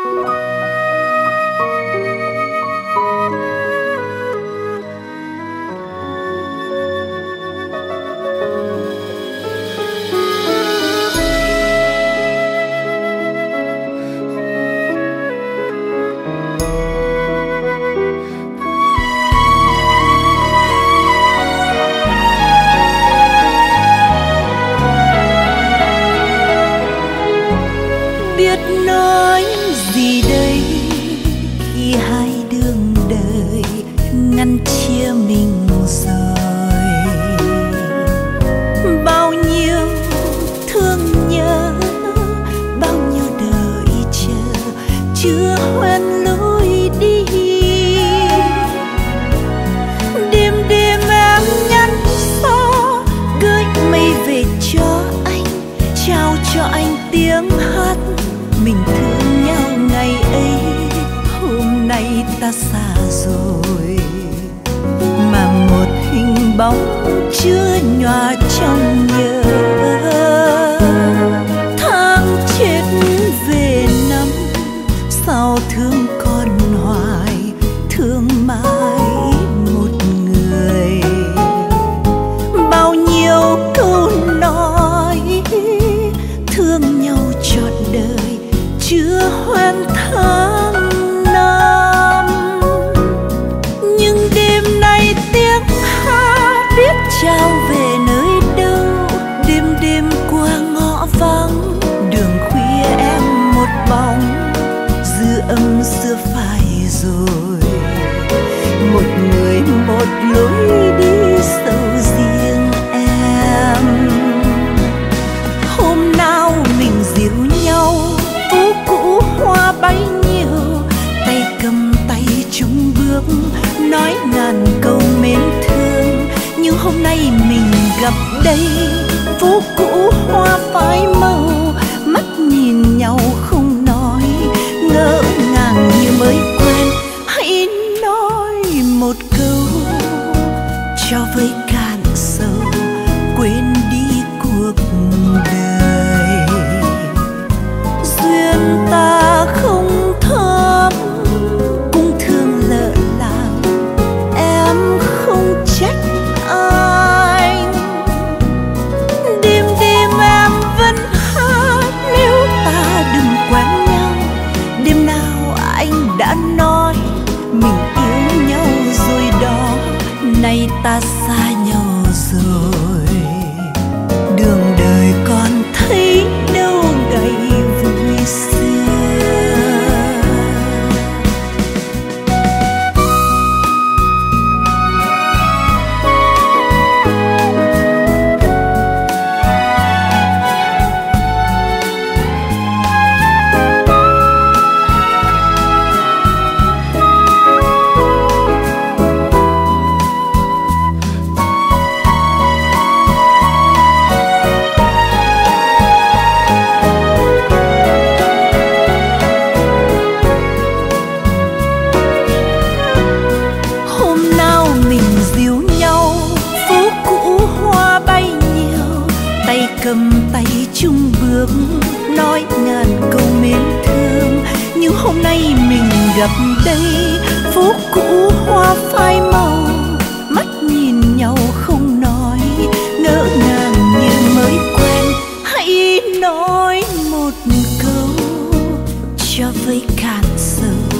Biết nói gì đây khi hai đường đời ngăn chia mình rồi. Bao nhiêu thương nhớ, bao nhiêu đợi chờ chưa hoen lối đi. Đêm đêm em nhắn gió gửi mây về cho anh, trao cho anh tiếng hát mình thương nhau ngày ấy. Hôm nay ta xa rồi mà một hình bóng chưa nhòa trong nhớ. Tháng chết về năm sao thương còn hoài, thương mãi một người. Bao nhiêu câu nói thương nhau trọn đời chưa hoen tháng năm. Nhưng đêm nay tiếng hát biết trao về nơi đâu. Đêm đêm qua ngõ vắng, đường khuya em một bóng, dư âm xưa phai rồi. Một người một lối đi sâu riêng em. Hôm nào mình dìu nhau phố cũ hoa bấy nhiêu, tay cầm tay chung bước nói ngàn câu mến thương. Nhưng hôm nay mình gặp đây, phố cũ hoa phai màu, mắt nhìn nhau không nói, ngỡ ngàng như mới quen. Hãy nói một câu cho với cạn sầu, quên đi cuộc đời. Duyên ta không thắm, cũng thương lỡ làng, em không trách anh. Đêm đêm em vẫn hát nếu ta đừng quen nhau. Đêm nào anh đã nói mình yêu nhau rồi đó, nay ta xa nhau rồi. Đường đời còn thấy đâu ngày vui xưa. Cầm tay chung bước nói ngàn câu mến thương. Nhưng hôm nay mình gặp đây, phố cũ hoa phai màu, mắt nhìn nhau không nói, ngỡ ngàng như mới quen. Hãy nói một câu cho với cạn sầu,